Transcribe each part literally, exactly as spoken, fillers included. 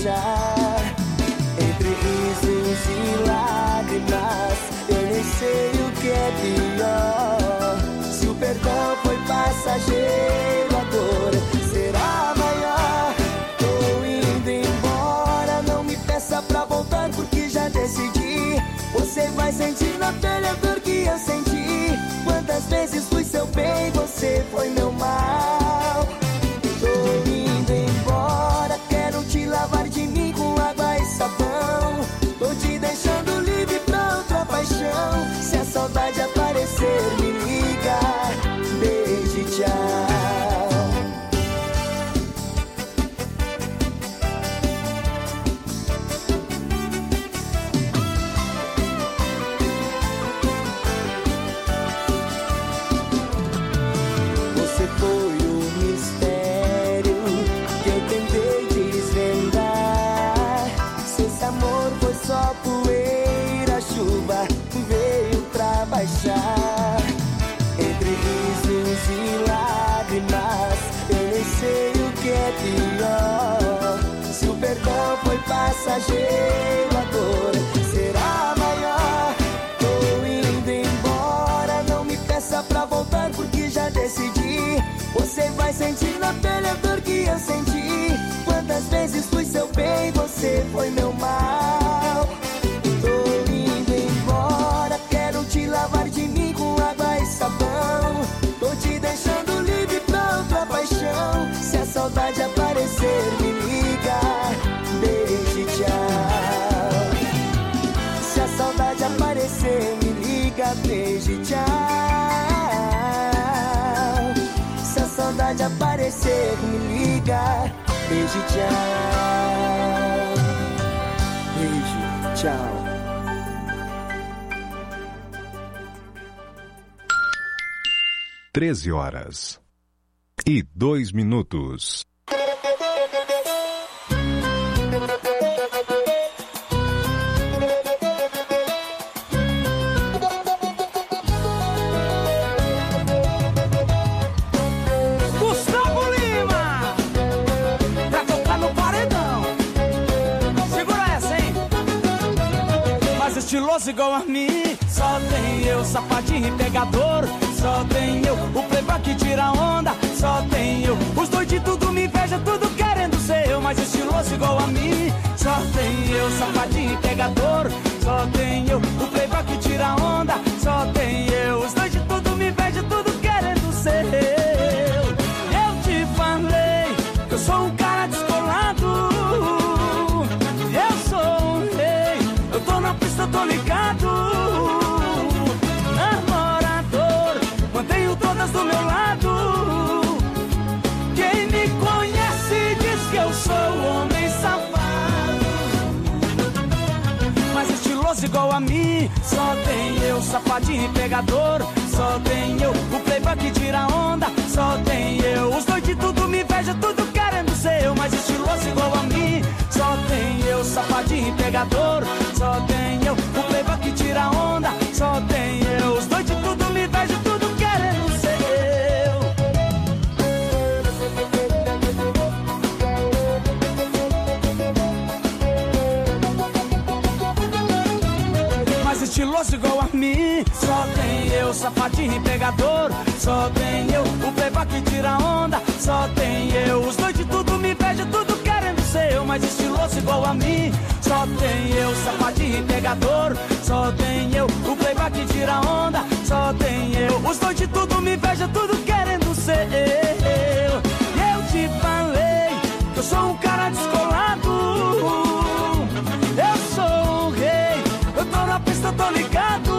baixar. Entre risos e lágrimas, eu nem sei o que é pior. Se o perdão foi passageiro, a dor será maior. Tô indo embora, não me peça pra voltar porque já decidi. Você vai sentir na pele a dor que eu senti. Quantas vezes fui seu bem, você foi meu mal. Tô indo embora, quero te lavar de mim com água e sabão. Tô te deixando livre pra outra paixão. Se a saudade aparecer, me liga. Beijo e tchau. Você foi o mistério que eu tentei desvendar. Se esse amor foi só poeira, a chuva veio pra baixar. Entre risos e lágrimas, eu nem sei o que é pior. Se o perdão foi passageiro, a dor será maior. Tô indo embora, não me peça pra voltar porque já decidi. Você vai sentir na pele a dor que eu senti. Quantas vezes fui seu bem, você foi meu mal. Tô indo embora, quero te lavar de mim com água e sabão. Tô te deixando livre pra outra paixão. Se a saudade aparecer, me liga. Beijo e tchau. Se a saudade aparecer, me liga. Beijo e tchau. Se a saudade aparecer, me liga. Beijo e tchau. Beijo, tchau. Treze horas e dois minutos. Gustavo Lima, pra tocar no paredão. Segura essa, hein? Mas estiloso igual a mim, só tem eu, safadinho e pegador. Só tem eu, o playboy que tira onda. Só tem eu, os dois de tudo me inveja, tudo querendo ser eu. Mas estiloso igual a mim, só tem eu, safadinho e pegador. Só tem eu, o playboy que tira onda. Só tem eu, os dois de tudo me inveja, tudo querendo ser eu. Eu te falei que eu sou um cara descolado. Eu sou um rei, eu tô na pista, eu tô ligado. Mantenho todas do meu lado. Quem me conhece diz que eu sou homem safado. Mas estiloso igual a mim, só tem eu, safadinho e pegador. Só tem eu, o playboy que tira onda. Só tem eu, os dois de tudo me inveja, tudo querendo ser eu. Mas estiloso igual a mim, só tem eu, safadinho e pegador. Só tem eu, o playboy que tira onda. Só tem eu, os dois de tudo me inveja, tudo querendo ser eu. Mas estiloso igual a mim, só tem eu, safadinho e pegador. Só tem eu, o playboy que tira onda. Só tem eu, os dois de tudo me inveja, tudo querendo ser eu. Mas estiloso igual a mim, só tem eu, safadinho e pegador. Só tem eu, o playboy que tira onda. Só tem eu, os dois de tudo me inveja, tudo querendo ser eu. E eu te falei que eu sou um cara descolado. Eu sou um rei, eu tô na pista, eu tô ligado.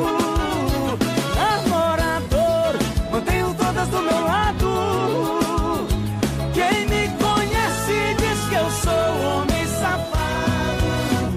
Namorador, mantenho todas do meu lado. Quem me conhece diz que eu sou homem safado.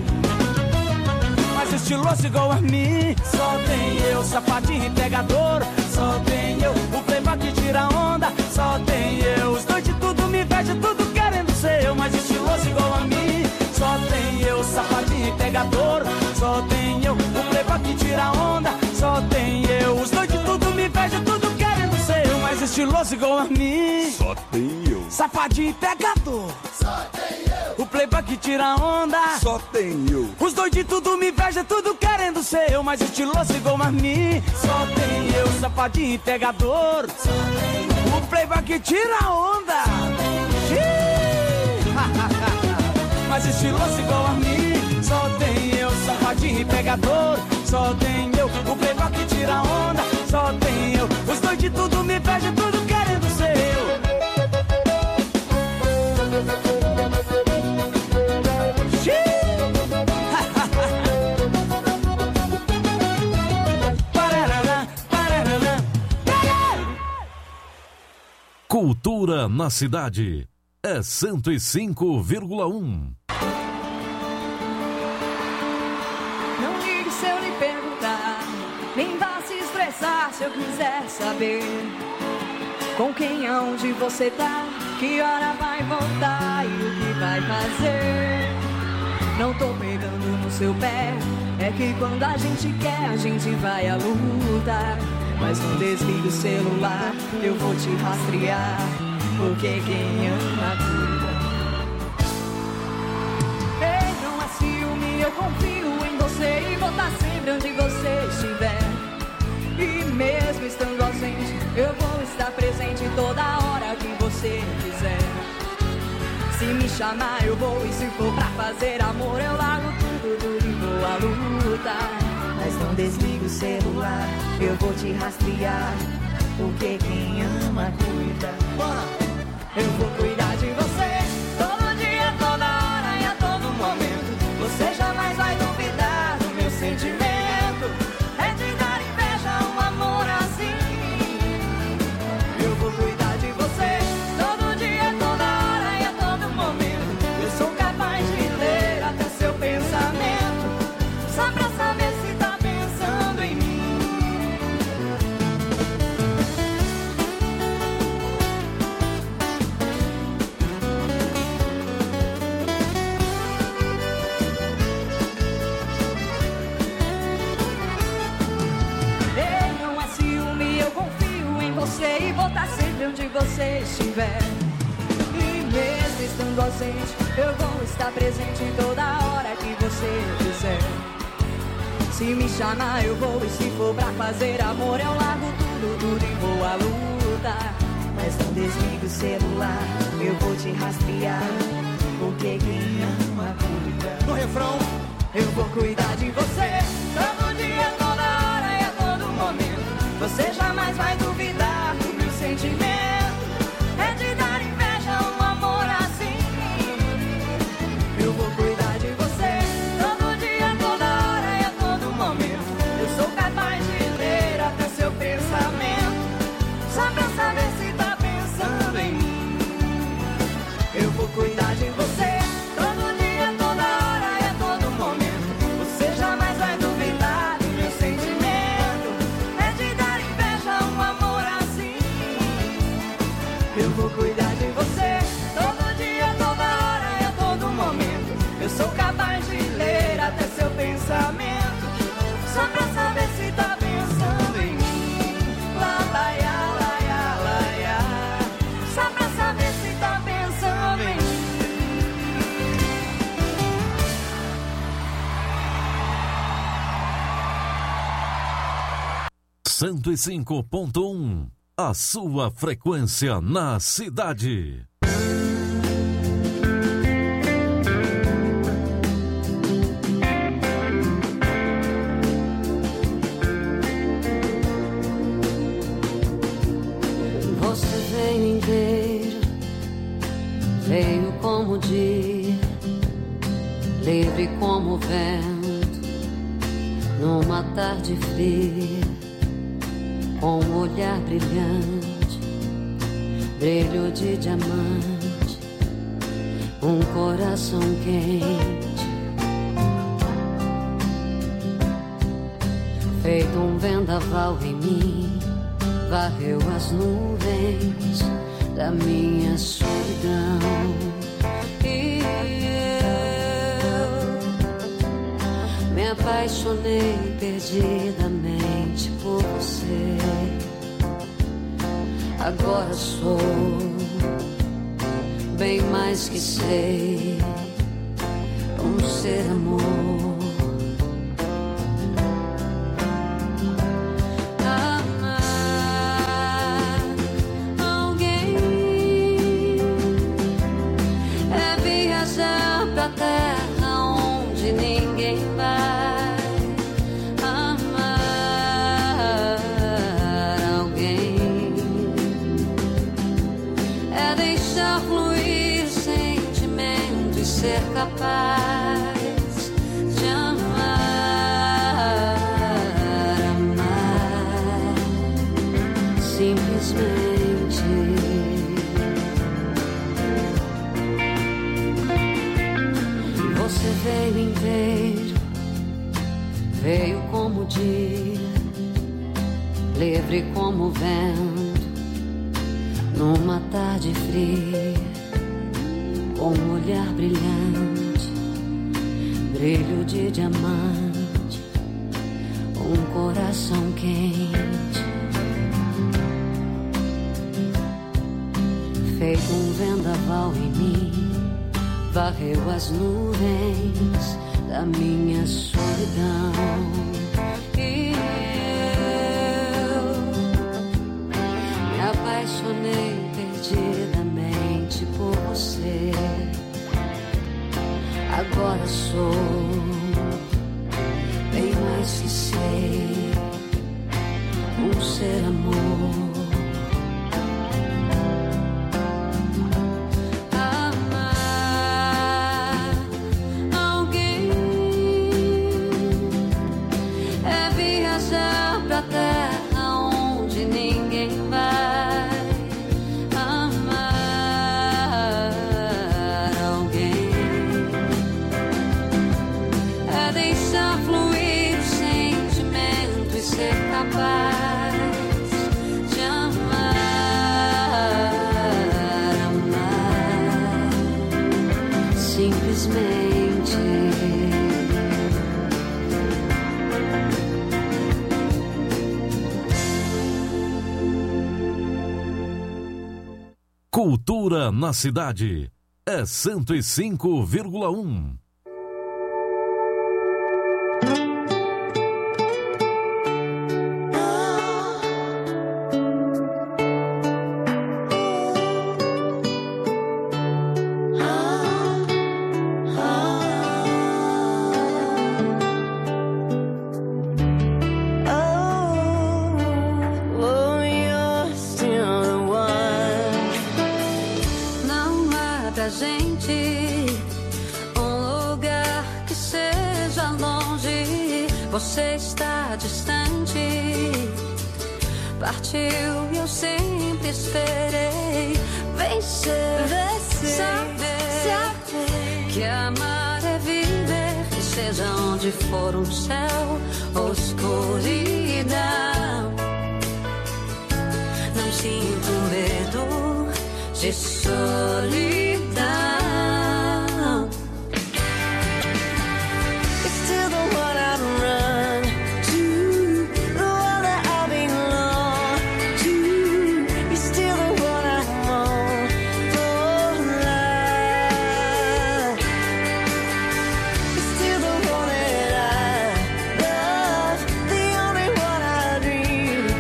Mas estiloso igual a mim, só tem eu, safadinho e pegador. Só tem eu, o playboy que tira onda. Só tem eu, os dois de tudo me inveja, tudo querendo ser eu. Mas estiloso igual a mim, só tem eu, safadinho e pegador. Só tem eu, o playboy que tira onda. Só tem eu, os dois de tudo me inveja, tudo querendo ser eu. Mas estiloso igual a mim, Só tem eu, safadinho e pegador. Só tem eu. O playboy que tira onda. Só tem eu. Os dois de tudo me inveja, tudo querendo ser eu, mas estiloso igual a mim. Só tem eu, safadinho e pegador. Só tem eu. O playboy que tira onda. Mas estiloso igual a mim. Só tem eu, safadinho e pegador. Só tem eu, o playboy que tira onda. Só tem eu, os dois de tudo me inveja, tudo querendo ser eu. Cultura na cidade é cento e cinco vírgula um. Não ligue se eu lhe perguntar, nem vá se estressar se eu quiser saber com quem, aonde você tá, que hora vai voltar e o que vai fazer. Não tô pegando no seu pé, é que quando a gente quer a gente vai à luta. Mas não desliga o celular, eu vou te rastrear, porque quem ama cuida. Ei, não é ciúme, eu confio em você e vou estar sempre onde você estiver. E mesmo estando ausente, eu vou estar presente toda hora que você quiser. Se me chamar eu vou, e se for pra fazer amor eu largo tudo, tudo e vou à luta. Mas não desliga o celular, eu vou te rastrear, porque quem ama cuida. Bora! Eu vou cuidar de você, todo dia, toda hora e a todo momento. Você jamais vai duvidar do meu sentimento. É de dar inveja um amor assim. Eu vou cuidar de você, todo dia, toda hora e a todo momento. Eu sou capaz de ler até seu pensamento, só pra saber se tá pensando em mim. Ei, não é ciúme, eu confio em você e vou estar sempre onde você estiver. E mesmo estando ausente, eu vou estar presente em toda hora que você quiser. Se me chamar eu vou, e se for pra fazer amor eu largo tudo, tudo e vou à luta. Mas não desliga o celular, eu vou te rastrear, porque quem ama cuida. No refrão, eu vou cuidar de você, todo dia, toda hora e a todo momento. Você jamais vai duvidar do meu sentimento. É de dar inveja um amor assim. Eu vou cuidar de você, todo dia, toda hora e a todo momento. Eu sou capaz de ler até seu pensamento, só pra saber se tá pensando em mim. Eu vou cuidar de você, todo dia, toda hora e a todo momento. Você jamais vai duvidar do meu sentimento. É de dar inveja um amor assim. Eu vou cuidar de você, todo dia, toda hora e a todo momento. Eu sou capaz de ler até seu pensamento, só pra saber se tá pensando em mim. Lá, lá, ia, lá, ia, lá, ia. Só pra saber se tá pensando em mim. cento e cinco ponto um, a sua frequência na cidade. Você veio inteira, veio como o dia, livre como o vento, numa tarde fria, com um olhar brilhante, brilho de diamante, um coração quente, feito um vendaval em mim, varreu as nuvens da minha solidão. E eu me apaixonei perdidamente por você. Agora sou bem mais que sei como ser amor. Capaz de amar, amar simplesmente. Você veio inteiro, veio como o dia, livre como o vento, numa tarde fria, com um olhar brilhante, brilho de diamante, um coração quente, feito um vendaval em mim, varreu as nuvens da minha solidão. E eu me apaixonei perdidamente por você. Agora sou bem mais que sei um ser amor. Amar alguém é viajar pra terra onde ninguém vai. Capaz de amar, amar simplesmente. Cultura na cidade é cento e cinco vírgula um. Você está distante, partiu e eu sempre esperei vencer, vencer saber, saber que amar é viver, que seja onde for um céu ou escuridão. Não sinto medo de solidão.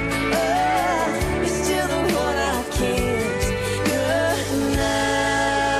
Now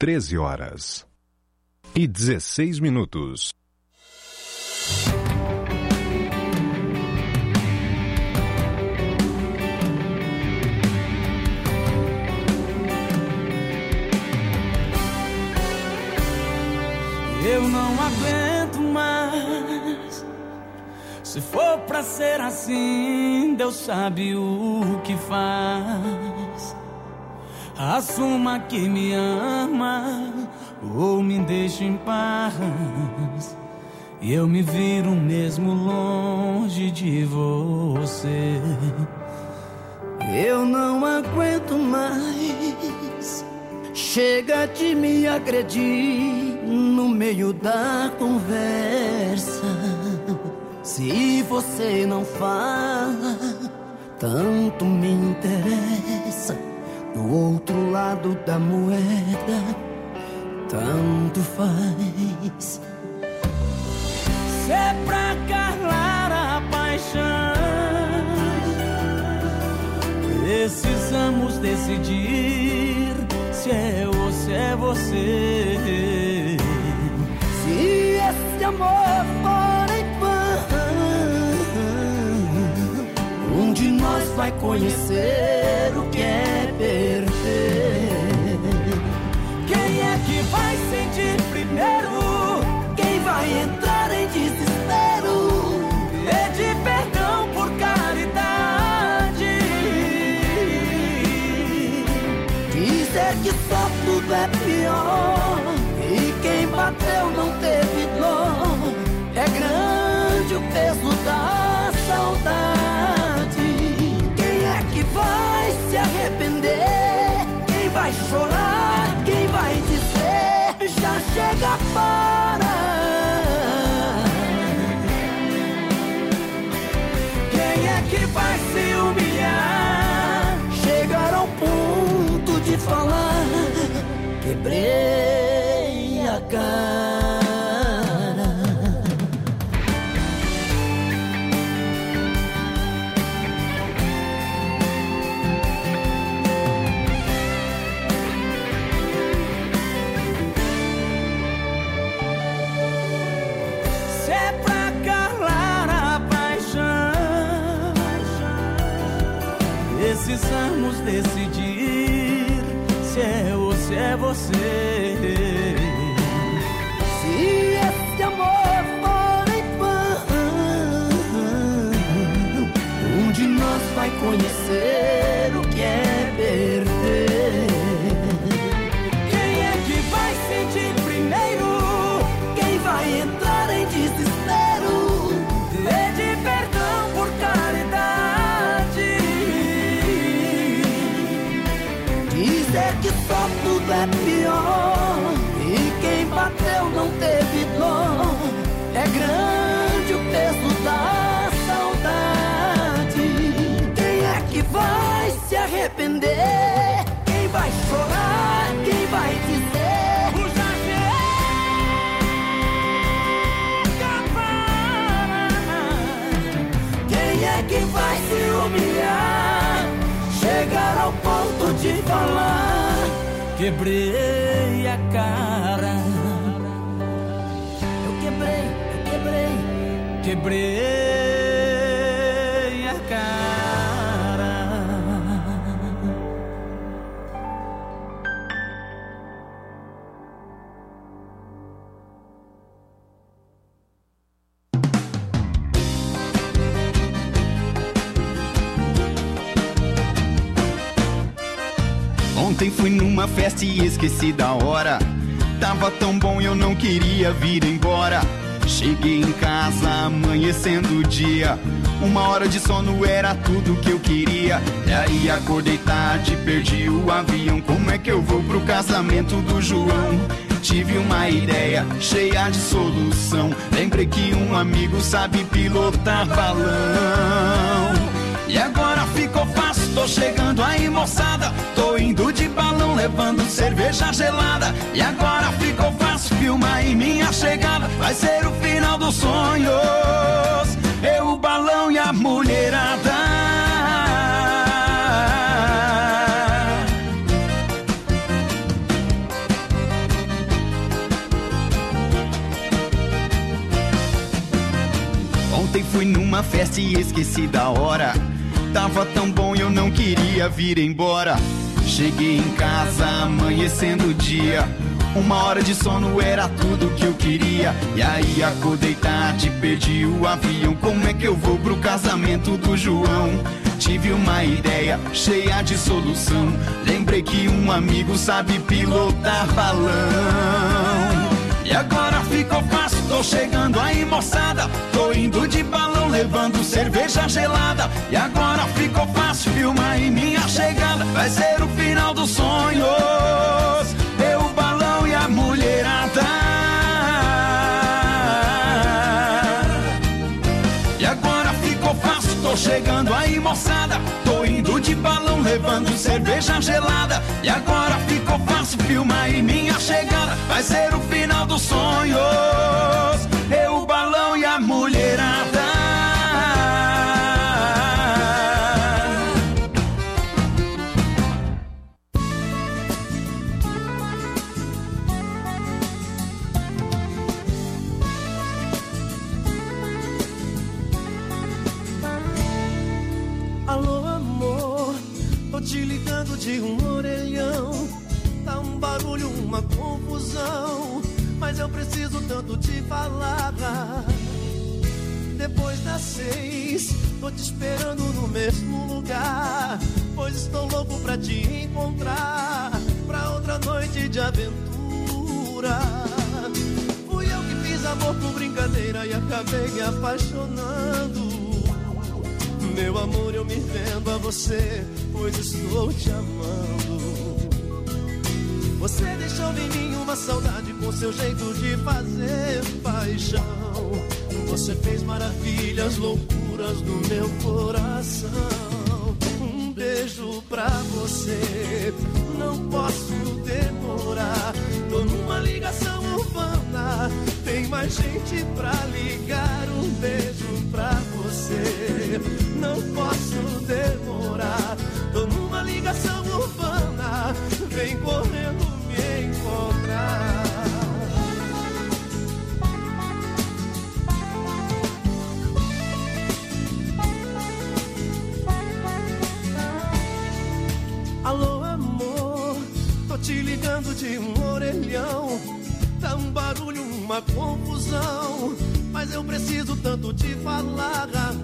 treze horas e dezesseis minutos. Eu não aguento mais. Se for pra ser assim, Deus sabe o que faz. Assuma que me ama ou me deixe em paz. E eu me viro mesmo longe de você. Eu não aguento mais. Chega de me agredir no meio da conversa. Se você não fala, tanto me interessa. Do outro lado da moeda, tanto faz. Se é pra calar a paixão, precisamos decidir se é ou se é você. Se esse amor for em vão, um de nós vai conhecer o que é perder. Quem é que vai sentir primeiro? Quem vai entrar em desespero? Pedir perdão por caridade, dizer que só tudo é pior, e quem bateu não teve dor. É grande o peso da saudade. Quem é que vai se arrepender? Quem vai chorar? Quem vai dizer já chega para? Quem é que vai se humilhar? Chegar ao ponto de falar: quebrei a cara. Se é pra calar a paixão, precisamos decidir se é ou se é você. Se esse amor for em vão, um de nós vai conhecer o que é perder. Quem é que vai sentir primeiro? Quem vai entrar em desespero? Pedir perdão por caridade, dizer que só tudo é pior, e quem bateu não teve dor. É grande o peso da saudade. Quem é que vai se arrepender? Quem vai chorar? Quem vai dizer o já chega para? Quem é que vai se humilhar? Chegar ao ponto de falar: quebrei a cara. Eu quebrei, eu quebrei, quebrei a cara. Ontem fui numa festa e esqueci da hora. Tava tão bom eu não queria vir embora. Cheguei em casa amanhecendo o dia. Uma hora de sono era tudo que eu queria. E aí acordei tarde, perdi o avião. Como é que eu vou pro casamento do João? Tive uma ideia cheia de solução. Lembrei que um amigo sabe pilotar balão. E agora ficou fácil, tô chegando aí, moçada. Tô indo de balão, levando cerveja gelada. E agora ficou fácil, filma aí minha chegada. Vai ser o final dos sonhos, eu, o balão e a mulherada. Ontem fui numa festa e esqueci da hora. Tava tão bom e eu não queria vir embora. Cheguei em casa amanhecendo o dia. Uma hora de sono era tudo que eu queria. E aí acordei tarde, perdi o avião. Como é que eu vou pro casamento do João? Tive uma ideia cheia de solução. Lembrei que um amigo sabe pilotar balão. E agora ficou fácil, tô chegando aí moçada. Tô indo de balão, levando cerveja gelada. E agora ficou fácil, filma aí minha chegada. Vai ser o final dos sonhos, eu, o balão e a mulherada. E agora ficou fácil, tô chegando aí moçada. Tô indo de balão, levando cerveja gelada. E agora ficou fácil, filma aí minha chegada. Vai ser o final dos sonhos, eu, o balão e a mulherada. Alô, amor, tô te ligando de um orelhão. Tá um barulho, uma confusão, mas eu preciso tanto te falar. Depois das seis, tô te esperando no mesmo lugar, pois estou louco pra te encontrar, pra outra noite de aventura. Fui eu que fiz amor por brincadeira e acabei me apaixonando. Meu amor, eu me vendo a você, pois estou te amando. Você deixou em mim uma saudade com seu jeito de fazer paixão. Você fez maravilhas, loucuras no meu coração. Um beijo pra você, não posso demorar. Tô numa ligação urbana, tem mais gente pra ligar. Um beijo pra você, não posso demorar. Tô numa ligação urbana, vem correndo me encontrar. Alô, amor, tô te ligando de um orelhão. Tá um barulho, uma confusão, mas eu preciso tanto te falar.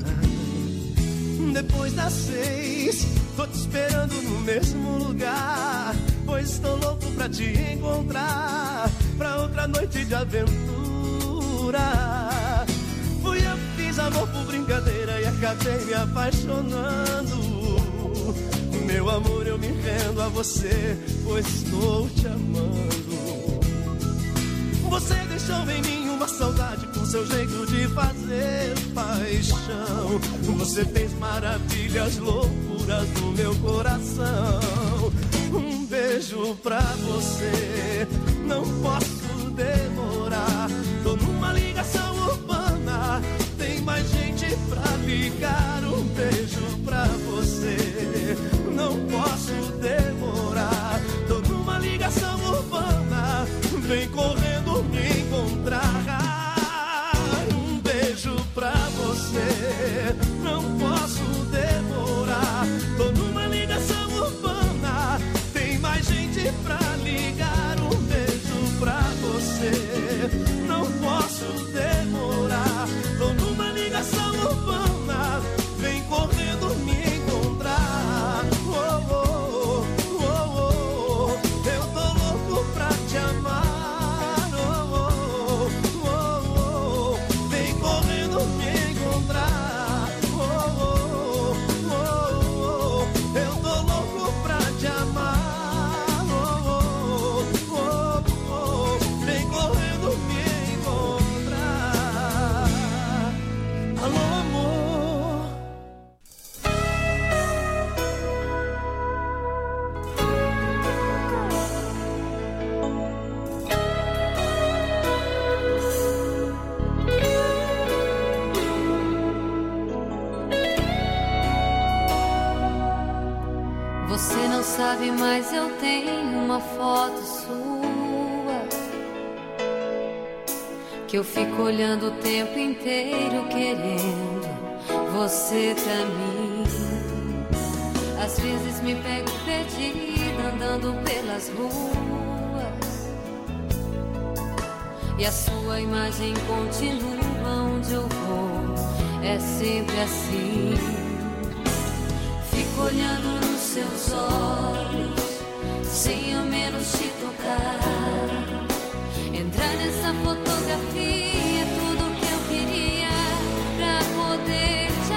Depois das seis, tô te esperando no mesmo lugar, pois estou louco pra te encontrar, pra outra noite de aventura. Fui eu que fiz amor por brincadeira e acabei me apaixonando. Meu amor, eu me rendo a você, pois estou te amando. Você deixou em mim uma saudade com seu jeito de fazer paixão. Você fez maravilhas, loucuras no meu coração. Um beijo pra você, não posso demorar. Tô numa ligação urbana, tem mais gente pra ligar. Um beijo pra você, não posso demorar. Tô numa ligação urbana, vem correndo me encontrar. Um beijo pra você, não posso demorar. Tô numa ligação urbana, tem mais gente pra ligar. Um beijo pra você, não posso demorar. Tô numa ligação urbana, vem correndo me encontrar. Oh, oh, oh, oh, eu tô louco pra te amar. Você não sabe, mas eu tenho uma foto sua que eu fico olhando o tempo inteiro querendo você pra mim. Às vezes me pego perdida andando pelas ruas e a sua imagem continua onde eu vou. É sempre assim. Fico olhando nos seus olhos sem ao menos te tocar. Entrar nessa fotografia é tudo que eu queria pra poder te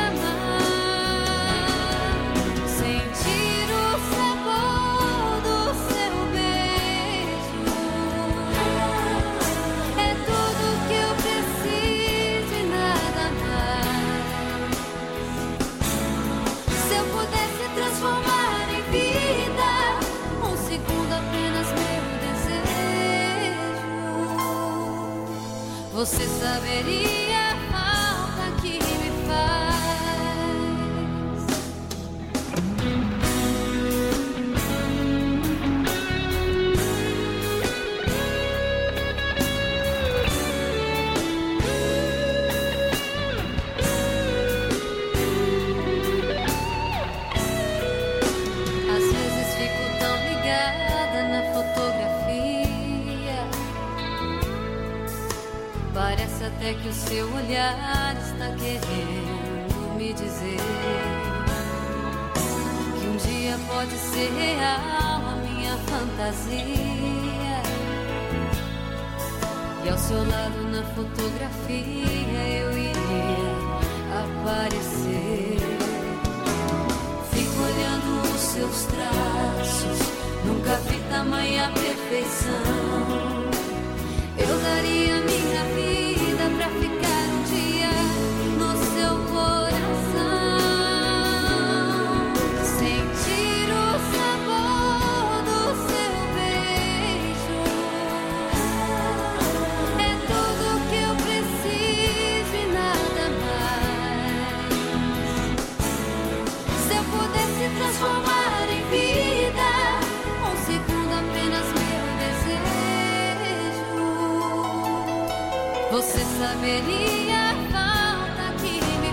amar. Sentir o sabor do seu beijo é tudo que eu preciso e nada mais. Se eu pudesse transformar em vida um segundo apenas meu desejo, você saberia a falta que me faz. Às vezes fico tão ligada na fotografia, parece até que o seu olhar está querendo me dizer que um dia pode ser real a minha fantasia. E ao seu lado na fotografia eu iria aparecer. Fico olhando os seus traços, nunca vi tamanha perfeição. Eu daria minha vida pra ficar um dia no seu coração. Sentir o sabor do seu beijo é tudo que eu preciso e nada mais. Se eu pudesse transformar em vida um segundo apenas meu desejo, você saberia a falta que me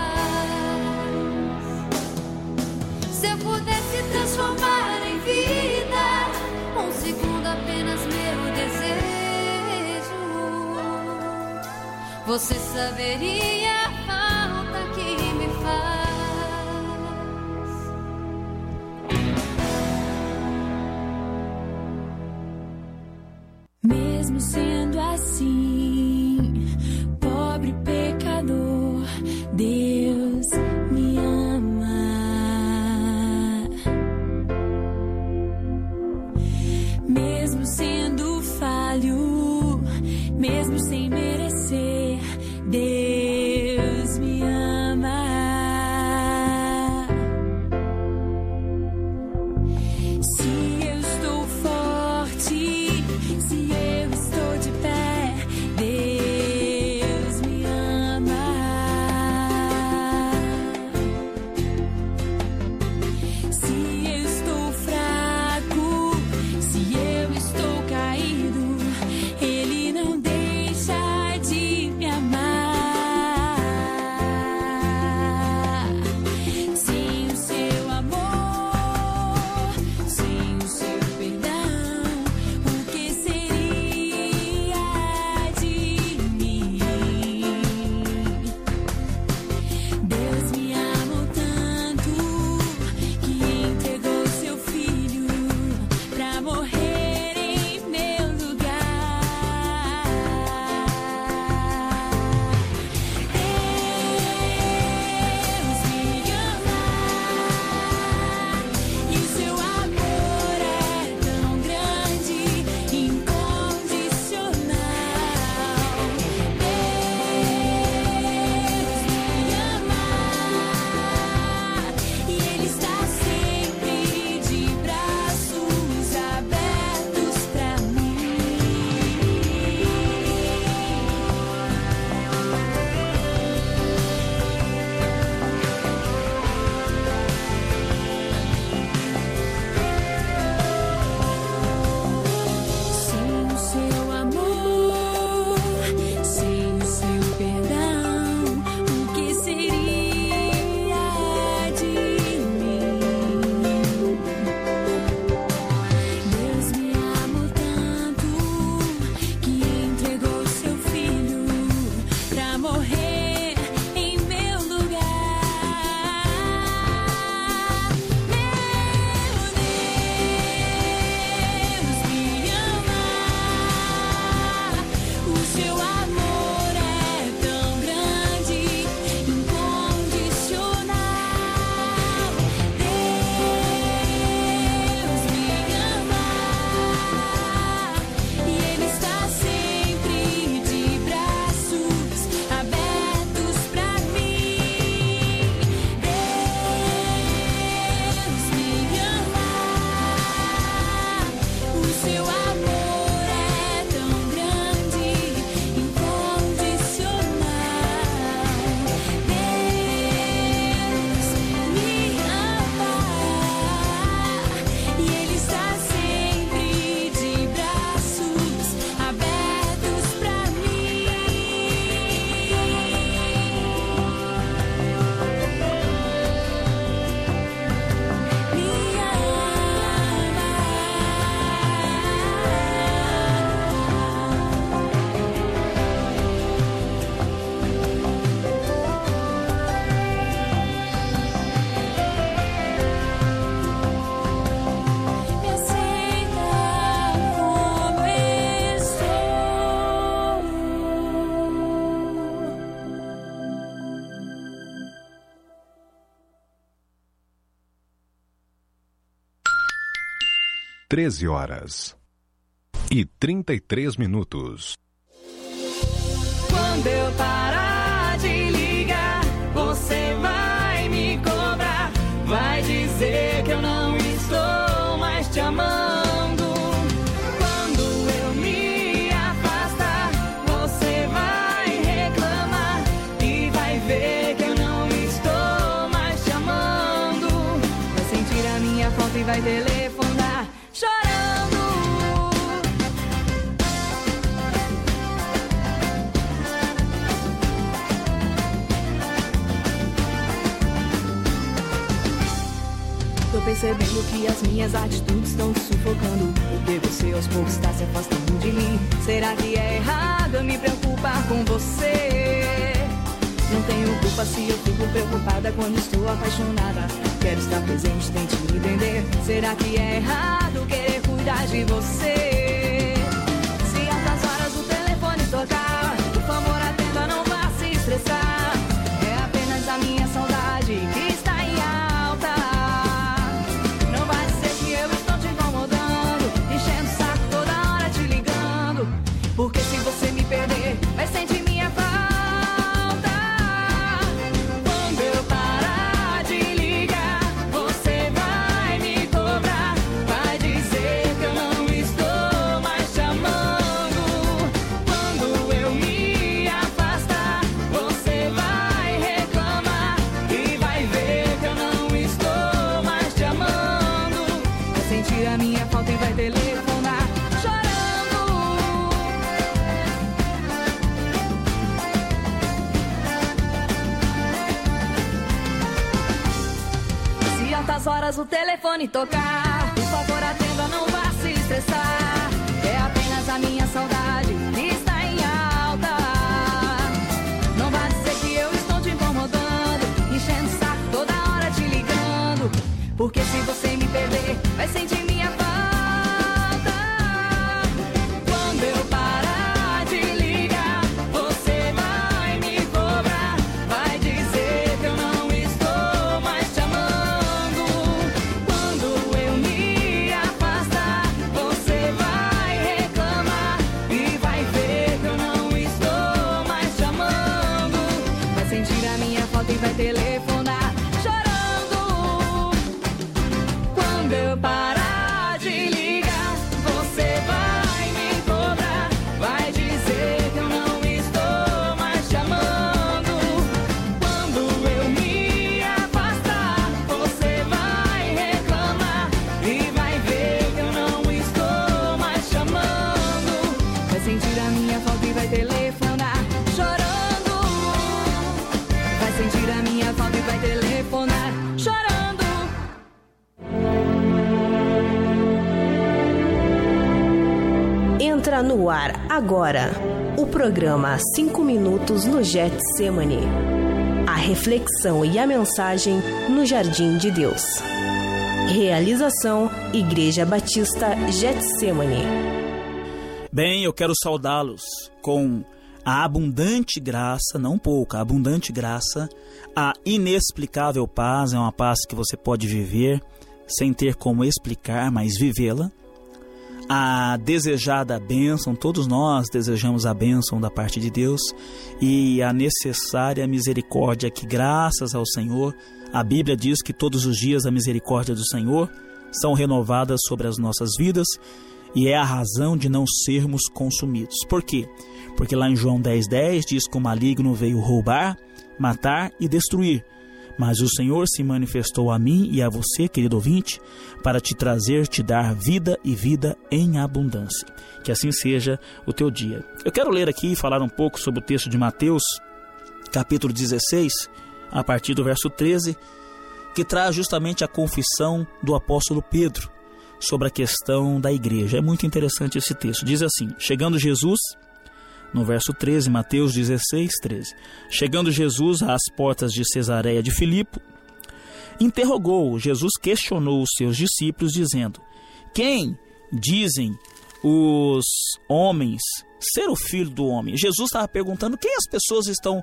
faz. Se eu pudesse transformar em vida um segundo apenas meu desejo, você saberia a falta que me faz. Mesmo sendo assim, pobre pecador, Deus me ama. Mesmo sendo falho, mesmo sem merecer, Deus me ama. Se eu estou forte, se eu estou de pé, Deus me ama. Se eu estou fraco, se eu estou caído, Ele não deixa de me amar. treze horas e trinta e três minutos. Quando eu parar de ligar, você vai me cobrar, vai dizer que eu não estou mais te amando. Quando eu me afastar, você vai reclamar e vai ver que eu não estou mais te amando. Vai sentir a minha falta e vai telefonar chorando. Tô percebendo que as minhas atitudes estão te sufocando, porque você aos poucos está se afastando de mim. Será que é errado eu me preocupar com você? Não tenho culpa se eu fico preocupada quando estou apaixonada. Quero estar presente, tente me entender. Será que é errado querer cuidar de você? Se altas horas o telefone tocar, por favor atenda, não vá se estressar. É apenas a minha saudade que está em alta. Não vai ser que eu estou te incomodando, enchendo o saco toda hora te ligando. Porque se você me perder, vai sentir minha falta. Quando eu parar de ligar, você vai me cobrar, vai dizer que eu não estou mais te amando. Quando eu me afastar, você vai reclamar e vai ver que eu não estou mais te amando. Vai sentir a minha falta e vai telefonar chorando. Se altas horas o telefone tocar, por favor atenda, não vá se estressar. É apenas a minha saudade que está em alta. Não vai dizer que eu estou te incomodando, enchendo o saco toda hora te ligando. Porque se você me perder, vai sentir minha falta. Quando eu parar de ligar, você vai me cobrar, vai dizer que eu não estou mais te amando. Quando eu me afastar, você vai reclamar e vai ver que eu não estou mais te amando. Vai sentir a minha falta e vai telefonar chorando. Quando eu parar de ligar, você vai me cobrar, vai dizer que eu não estou mais te amando. Quando eu me afastar, você vai reclamar e vai ver que eu não estou mais te amando. Vai sentir a minha falta e vai telefonar chorando. Vai sentir a minha falta e vai telefonar chorando. Entra no ar agora o programa cinco minutos no Getsemane. A reflexão e a mensagem no Jardim de Deus. Realização Igreja Batista Getsemane. Bem, eu quero saudá-los com a abundante graça, não pouca, a abundante graça, a inexplicável paz, é uma paz que você pode viver sem ter como explicar, mas vivê-la. A desejada bênção, todos nós desejamos a bênção da parte de Deus, e a necessária misericórdia que, graças ao Senhor, a Bíblia diz que todos os dias a misericórdia do Senhor são renovadas sobre as nossas vidas, e é a razão de não sermos consumidos. Por quê? Porque lá em João dez, dez diz que o maligno veio roubar, matar e destruir. Mas o Senhor se manifestou a mim e a você, querido ouvinte, para te trazer, te dar vida e vida em abundância. Que assim seja o teu dia. Eu quero ler aqui e falar um pouco sobre o texto de Mateus, capítulo dezesseis, a partir do verso treze, que traz justamente a confissão do apóstolo Pedro sobre a questão da igreja. É muito interessante esse texto. Diz assim: chegando Jesus... No verso treze, Mateus dezesseis, treze. Chegando Jesus às portas de Cesareia de Filipe, interrogou, Jesus questionou os seus discípulos, dizendo: quem dizem os homens ser o filho do homem? Jesus estava perguntando quem as pessoas estão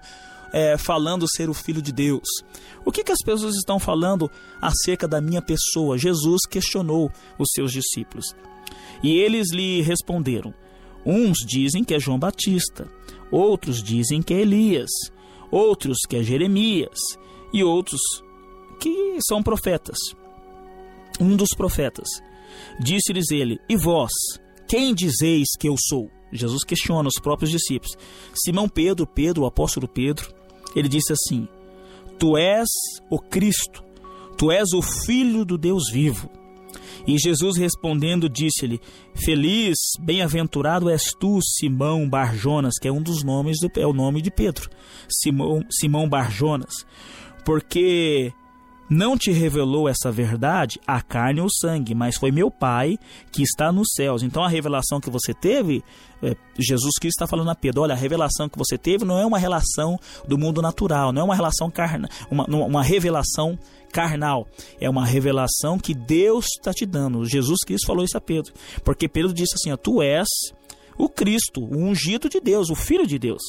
é, falando ser o Filho de Deus? O que, que as pessoas estão falando acerca da minha pessoa? Jesus questionou os seus discípulos. E eles lhe responderam: uns dizem que é João Batista, outros dizem que é Elias, outros que é Jeremias, e outros que são profetas. Um dos profetas. Disse-lhes ele: e vós, quem dizeis que eu sou? Jesus questiona os próprios discípulos. Simão Pedro, Pedro, o apóstolo Pedro, ele disse assim: tu és o Cristo, tu és o Filho do Deus vivo. E Jesus respondendo disse-lhe: feliz, bem-aventurado és tu, Simão Barjonas, que é um dos nomes, do, é o nome de Pedro, Simão, Simão Barjonas, porque não te revelou essa verdade a carne ou sangue, mas foi meu Pai que está nos céus. Então a revelação que você teve, é, Jesus Cristo está falando a Pedro: olha, a revelação que você teve não é uma relação do mundo natural, não é uma relação carnal, uma, uma revelação carnal, é uma revelação que Deus está te dando. Jesus Cristo falou isso a Pedro, porque Pedro disse assim: ó, tu és o Cristo, o ungido de Deus, o Filho de Deus.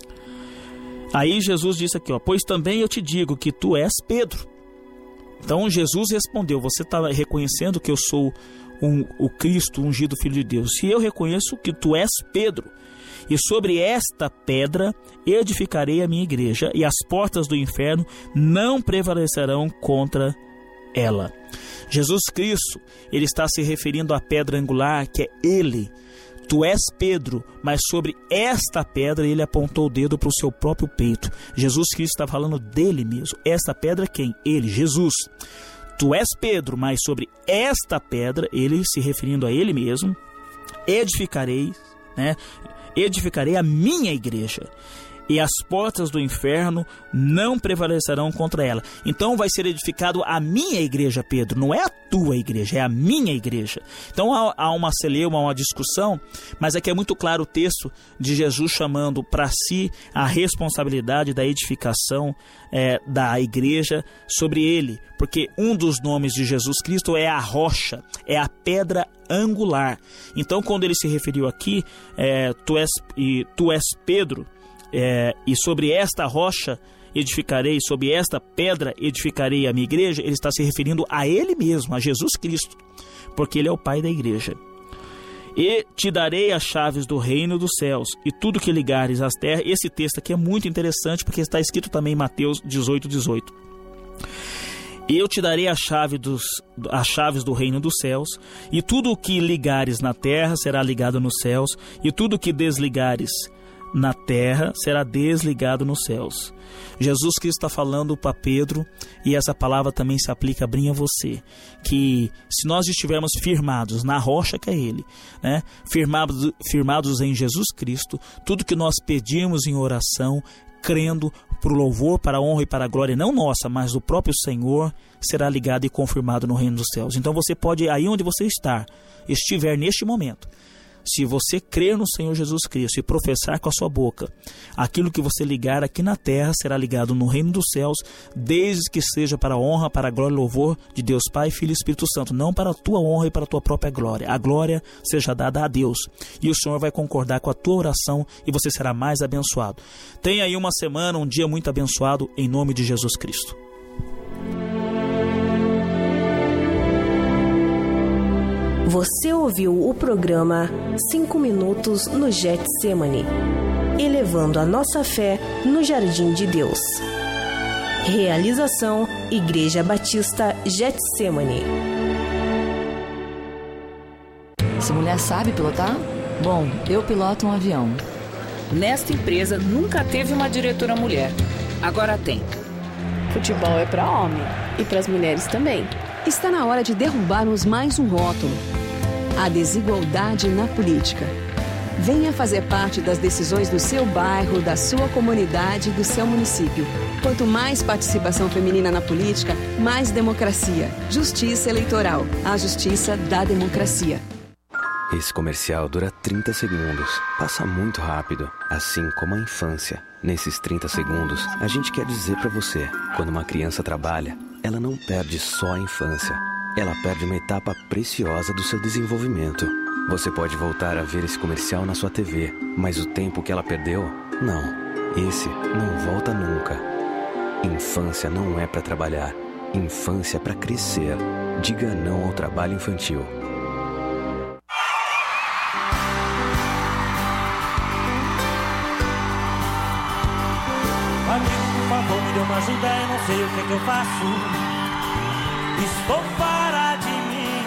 Aí Jesus disse aqui, ó, pois também eu te digo que tu és Pedro. Então Jesus respondeu: você está reconhecendo que eu sou um, o Cristo, o ungido Filho de Deus, e eu reconheço que tu és Pedro, e sobre esta pedra edificarei a minha igreja, e as portas do inferno não prevalecerão contra ela. Jesus Cristo, ele está se referindo à pedra angular, que é ele. Tu és Pedro, mas sobre esta pedra ele apontou o dedo para o seu próprio peito. Jesus Cristo está falando dele mesmo. Esta pedra quem? Ele, Jesus. Tu és Pedro, mas sobre esta pedra, ele se referindo a ele mesmo, edificarei, né? Edificarei a minha igreja, e as portas do inferno não prevalecerão contra ela. Então vai ser edificado a minha igreja, Pedro, não é a tua igreja, é a minha igreja. Então há, há uma celeuma, uma discussão, mas aqui é muito claro o texto de Jesus chamando para si a responsabilidade da edificação é, da igreja sobre ele, porque um dos nomes de Jesus Cristo é a rocha, é a pedra angular. Então quando ele se referiu aqui, é, tu, és, e, tu és Pedro, É, e sobre esta rocha edificarei, sobre esta pedra edificarei a minha igreja, ele está se referindo a ele mesmo, a Jesus Cristo, porque ele é o Pai da igreja. E te darei as chaves do reino dos céus, e tudo que ligares às terras. Esse texto aqui é muito interessante, porque está escrito também em Mateus dezoito, dezoito. E eu te darei a chave dos, as chaves do reino dos céus, e tudo o que ligares na terra será ligado nos céus, e tudo o que desligares na terra será desligado nos céus. Jesus Cristo está falando para Pedro, e essa palavra também se aplica a mim e a você, que se nós estivermos firmados na rocha que é ele, né? firmados, firmados em Jesus Cristo, tudo que nós pedimos em oração, crendo para o louvor, para a honra e para a glória, não nossa, mas do próprio Senhor, será ligado e confirmado no reino dos céus. Então você pode, aí onde você está, estiver neste momento, se você crer no Senhor Jesus Cristo e professar com a sua boca, aquilo que você ligar aqui na terra será ligado no reino dos céus, desde que seja para a honra, para a glória e louvor de Deus Pai, Filho e Espírito Santo, não para a tua honra e para a tua própria glória. A glória seja dada a Deus, e o Senhor vai concordar com a tua oração, e você será mais abençoado. Tenha aí uma semana, um dia muito abençoado, em nome de Jesus Cristo. Você ouviu o programa cinco minutos no Getsemane, elevando a nossa fé no jardim de Deus. Realização Igreja Batista Getsemane. Essa mulher sabe pilotar? Bom, eu piloto um avião. Nesta empresa nunca teve uma diretora mulher. Agora tem. Futebol é para homem e para as mulheres também. Está na hora de derrubarmos mais um rótulo: a desigualdade na política. Venha fazer parte das decisões do seu bairro, da sua comunidade e do seu município. Quanto mais participação feminina na política, mais democracia. Justiça eleitoral. A justiça da democracia. Esse comercial dura trinta segundos. Passa muito rápido, assim como a infância. Nesses trinta segundos, a gente quer dizer pra você: quando uma criança trabalha, ela não perde só a infância. Ela perde uma etapa preciosa do seu desenvolvimento. Você pode voltar a ver esse comercial na sua T V, mas o tempo que ela perdeu, não. esse não volta nunca. Infância não é pra trabalhar, infância é pra crescer. Diga não ao trabalho infantil. Amigo, por favor, me dê uma ajuda, eu não sei o que é que eu faço. Estou fora de mim.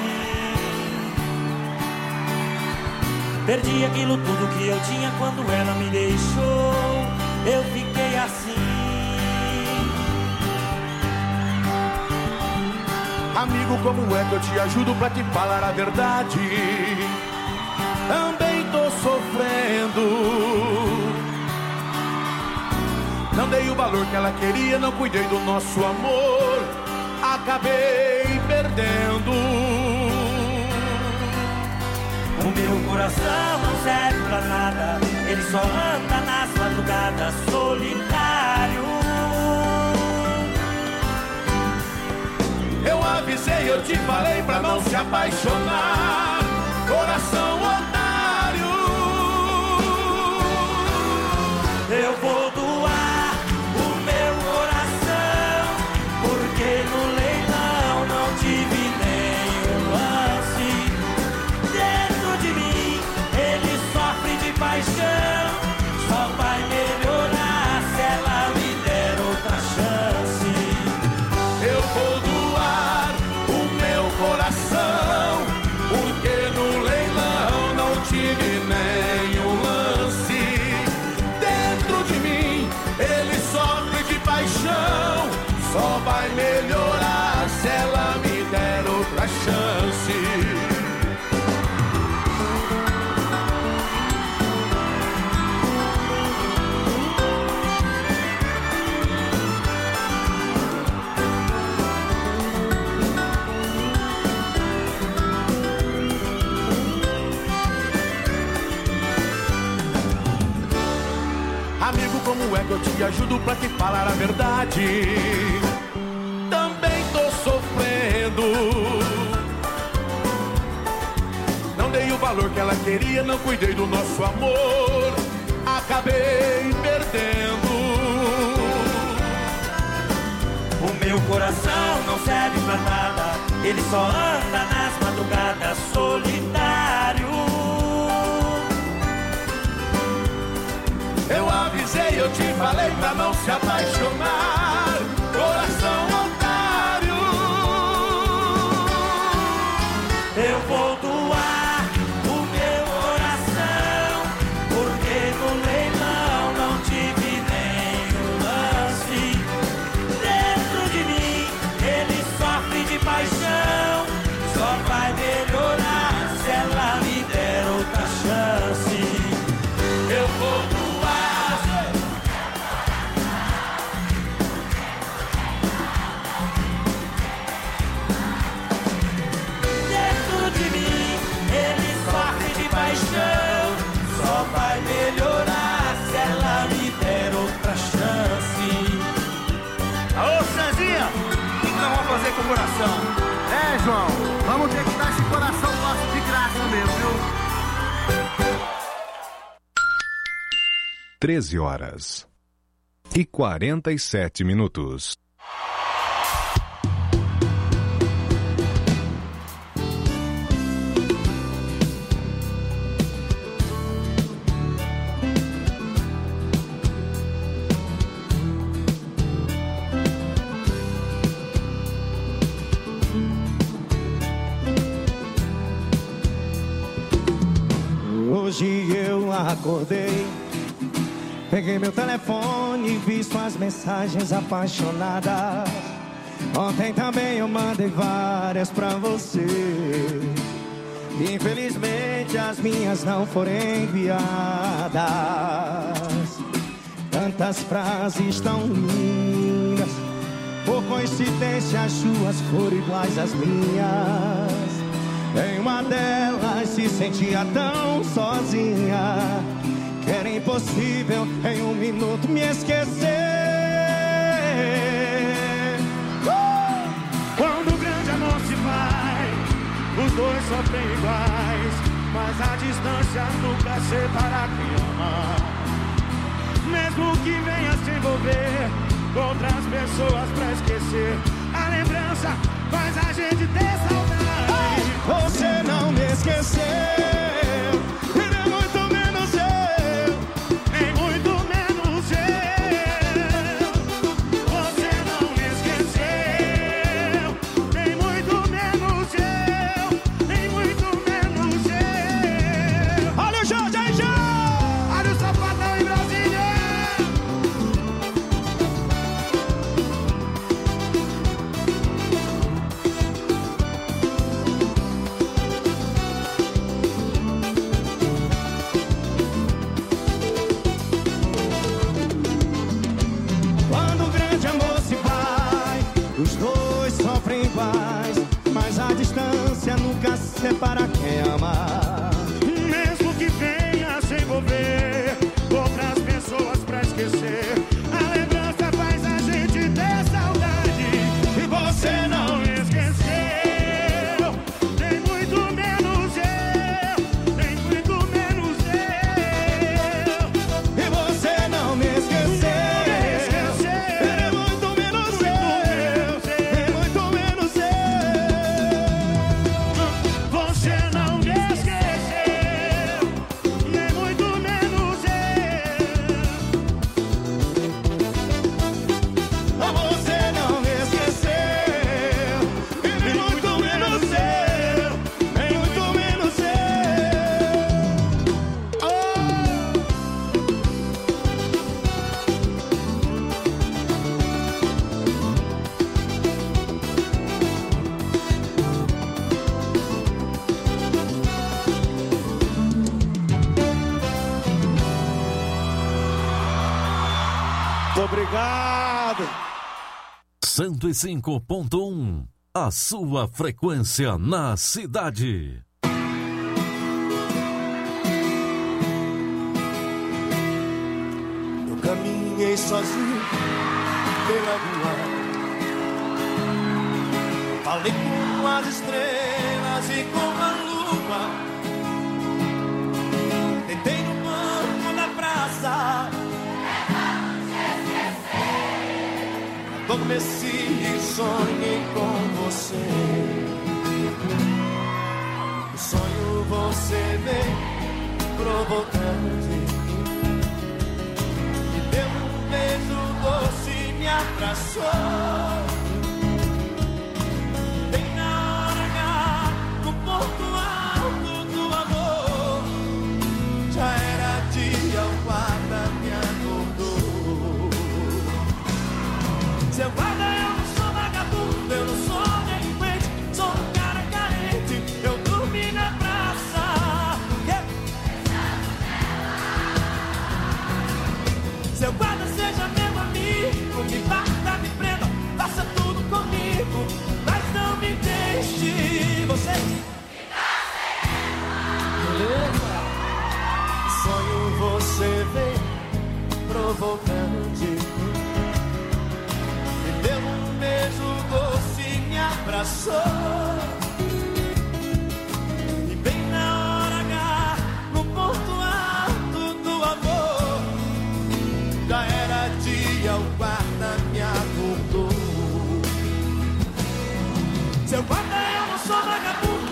Perdi aquilo tudo que eu tinha quando ela me deixou. Eu fiquei assim. Amigo, como é que eu te ajudo pra te falar a verdade? Também tô sofrendo. Não dei o valor que ela queria, não cuidei do nosso amor. Acabei perdendo. O meu coração não serve pra nada, ele só anda nas madrugadas solitário. Eu avisei, eu te falei pra não se apaixonar. Coração otário. Eu vou doar o meu coração, porque no leilão não tive nenhum lance. Dentro de mim ele sofre de paixão. Só vai melhorar se ela me der outra chance. Eu vou doar o meu coração, porque no leilão não tive nenhum lance. Dentro de mim ele sofre de paixão. Só vai melhorar se ela me der outra chance. Amigo, como é que eu te ajudo pra te falar a verdade? Também tô sofrendo. Não dei o valor que ela queria, não cuidei do nosso amor. Acabei perdendo. O meu coração não serve pra nada, ele só anda nas madrugadas solitário. Eu avisei, eu te falei pra não se apaixonar. Coração otário. Eu vou doar o meu coração, porque no leilão não tive nenhum lance. Dentro de mim ele sofre de paixão. Só vai melhorar se ela me der outra chance. Eu vou doar. Só vai melhorar se ela me der outra chance. Alô, Cezinha, o que nós vamos fazer com o coração? É, João, vamos ter que dar esse coração nosso de graça mesmo, viu? treze horas e quarenta e sete minutos. Hoje eu acordei, peguei meu telefone e vi suas mensagens apaixonadas. Ontem também eu mandei várias pra você. Infelizmente as minhas não foram enviadas. Tantas frases tão lindas, por coincidência as suas foram iguais às minhas. Em uma delas se sentia tão sozinha que era impossível em um minuto me esquecer. uh! Quando o grande amor se vai, os dois sofrem iguais, mas a distância nunca separa quem ama. mesmo que venha se envolver com outras pessoas pra esquecer. A lembrança faz a gente ter saudade. Você não me esqueceu, e nem muito menos eu, nem muito menos eu. Você não me esqueceu, nem muito menos eu, nem muito menos eu. Olha o Jorge aí, Jorge! Olha o Sapatão em Brasília! Quando o grande amor se vai, os dois sofrem iguais, mas a distância nunca separa quem ama. Mesmo que venha se envolver com outras pessoas pra esquecer, a lembrança faz a gente ter saudade. E você não me esqueceu, nem muito menos eu, nem muito menos eu. E você não me esqueceu, nem muito menos eu, nem muito menos eu. Você não me esqueceu, nem muito menos eu. Você não me esqueceu, e nem muito menos eu, nem muito menos eu. Obrigado. cento e cinco ponto um, a sua frequência na cidade. Eu caminhei sozinho pela rua, falei com as estrelas e com a lua, deitei no banco da praça, adormeci e sonhei com você. No sonho você veio provocante, me deu um beijo doce e me abraçou. Bem na hora H, no ponto alto do amor, já era dia, o guarda me acordou. Seu guarda, eu não sou vagabundo, eu não sou delinquente, sou um cara carente, eu dormi na praça. Yeah. Seu guarda, seja meu amigo, me bata, me prenda, faça tudo comigo, mas não me deixe. Você beleza? Sonho você vem provocante, deu um beijo doce e me abraçou. E bem na hora H, no ponto alto do amor, já era dia, o guarda me acordou. Seu guarda, eu não sou vagabundo,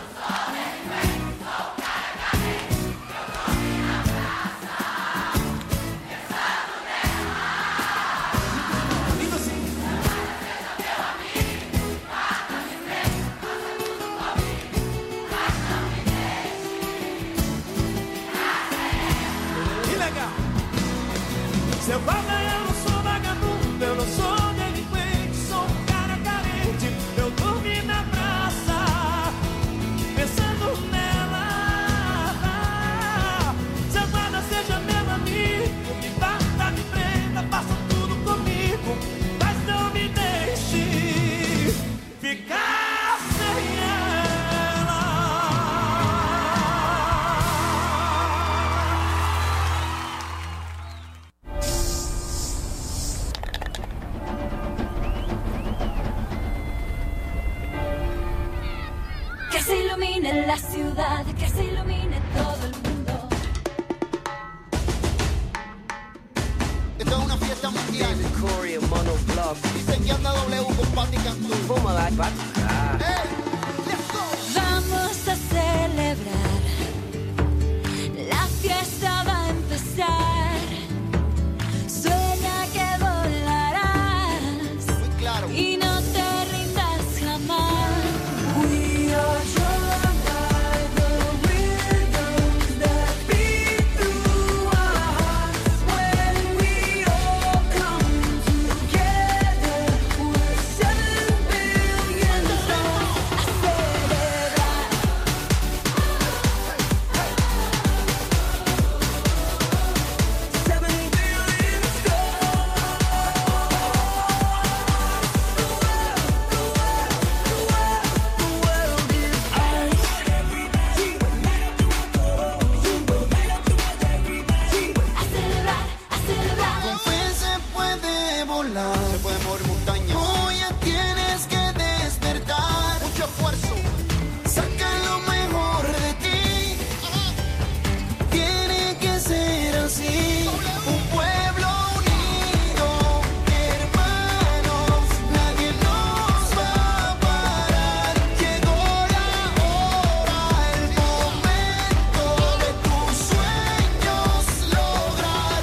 seu guarda, eu não sou vagabundo, eu não sou delinquente, sou um cara carente, eu dormi na praça, pensando nela. Seu guarda, seja meu amigo, me bata, me prenda, faça tudo comigo, mas não me deixe ficar sem ela. Que se ilumine la ciudad, que se ilumine todo el mundo. es una fiesta mundial. David Corey en Mono Club. Dicen que anda W con Patti Cantú. Fuma la pata. Hey, let's go. Vamos a celebrar. La fiesta va a empezar. Sueña que volarás. Muy claro. Y no te rindas jamás. We are joined by the rhythms that beat through our hearts. When we all come together, we're seven billion stars. A celebrar. Seven billion Con fe se puede volar. Se puede mover montañas. Hoy ya tienes que despertar. Mucho esfuerzo. Saca lo mejor de ti. Tiene que ser así. Un pueblo unido, hermanos. Nadie nos va a parar. Llegó la hora, el momento de tus sueños lograr.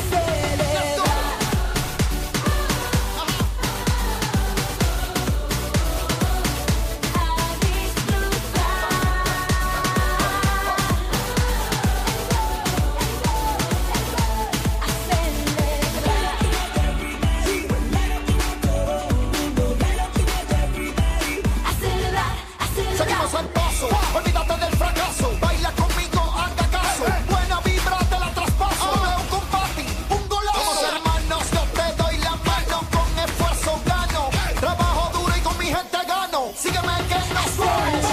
Seguimos al paso, olvídate del fracaso. Baila conmigo, haga caso. Buena vibra te la traspaso. W con Patti, un golazo. Somos hermanos, yo te doy la mano. Con esfuerzo gano. Trabajo duro y con mi gente gano. Sígueme que nos vamos.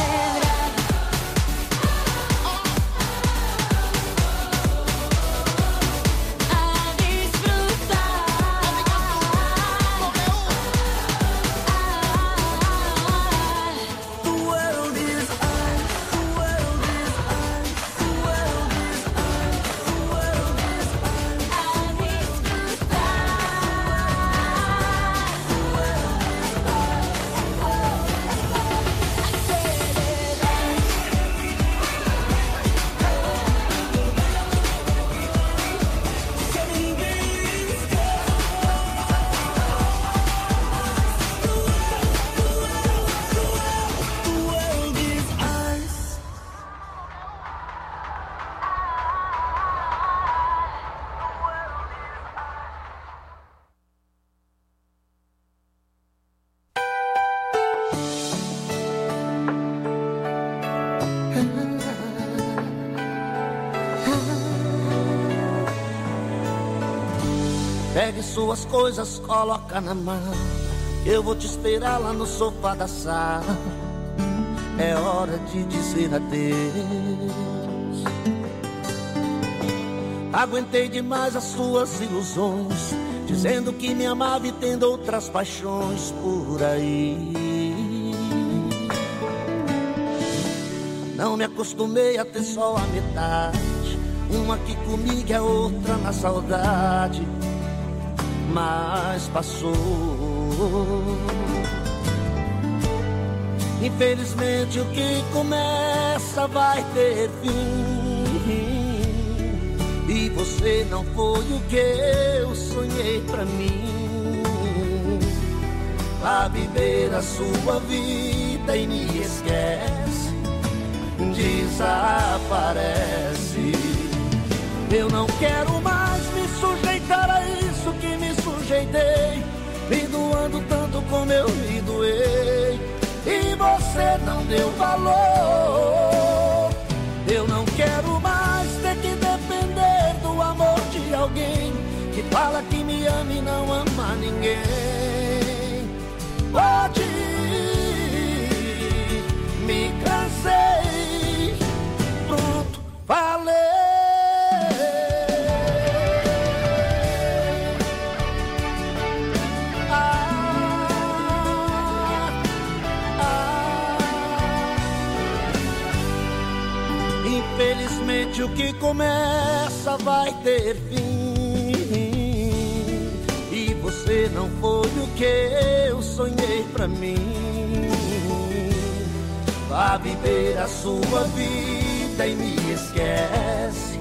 Pegue suas coisas, coloca na mão. Eu vou te esperar lá no sofá da sala. É hora de dizer adeus. Aguentei demais as suas ilusões, dizendo que me amava e tendo outras paixões por aí. Não me acostumei a ter só a metade, uma aqui comigo e a outra na saudade. Mas passou. Infelizmente o que começa vai ter fim. E você não foi o que eu sonhei pra mim. Vá viver a sua vida e me esquece, desaparece. Eu não quero mais me sujeitar a isso que me sujeitei, me doando tanto como eu me doei, e você não deu valor. Eu não quero mais ter que depender do amor de alguém que fala que me ama e não ama ninguém. Pode ir, me cansei, pronto, falei. Infelizmente o que começa vai ter fim. você não foi o que eu sonhei pra mim. Vá viver a sua vida e me esquece,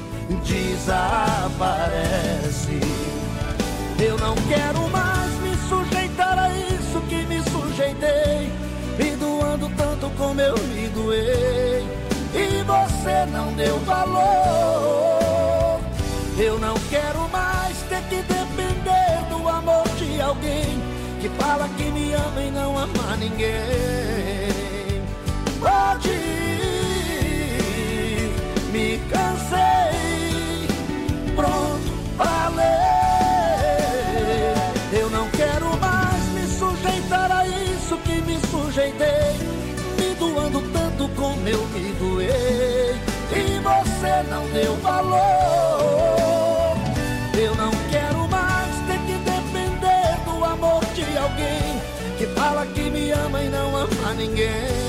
desaparece. Eu não quero mais me sujeitar a isso que me sujeitei, me doando tanto como eu me doei, e você não deu valor. Eu não quero mais ter que depender do amor de alguém que fala que me ama e não ama ninguém. Pode ir, me cansei, pronto, falei. Eu não quero mais me sujeitar a isso que me sujeitei, me doando tanto como eu me doei, e você não deu valor. Eu não quero mais ter que depender do amor de alguém que fala que me ama e não ama ninguém.